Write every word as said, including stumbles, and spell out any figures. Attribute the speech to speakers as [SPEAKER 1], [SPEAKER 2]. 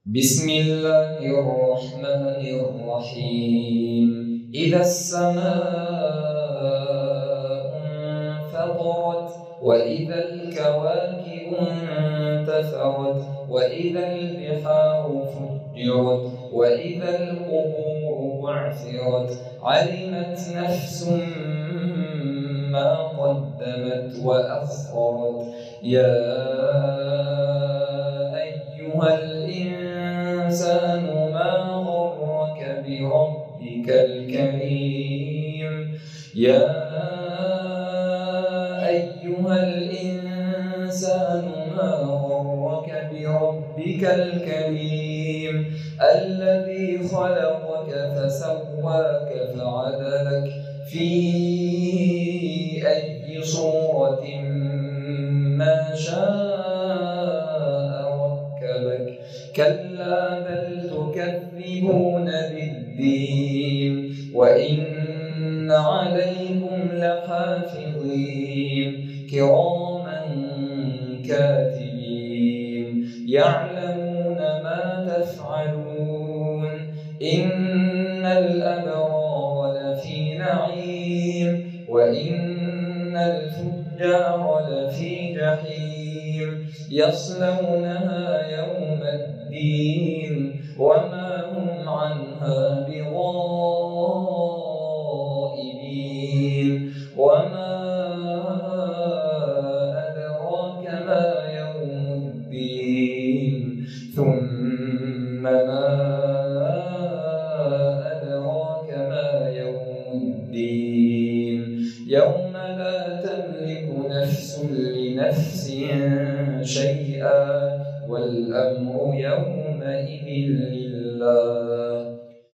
[SPEAKER 1] بسم الله الرحمن الرحيم. إذا السماء انفطرت وإذا الكواكب انتثرت وإذا البحار فجرت وإذا القبور بعثرت علمت نفس ما قدمت وأخرت. يا أيها الإنسان ما غرك بربك الكريم يا أيها الإنسان ما غرك بربك الكريم الذي خلقك فسواك فعدلك في أي صورة ما شاء ركبك. كلا بل تكذبون بالدين وإن عليكم لحافظين كراما كاتبين يعلمون ما تفعلون. إن الأبرار لفي نعيم وإن الفجار لفي جحيم يصلونها يوم الدين وما هم عنها بغائبين. وما أدراك ما يوم الدين ثم ما أدراك ما يوم الدين يوم لا تملك نفس لنفس شيئا والأمر يومئذ لله.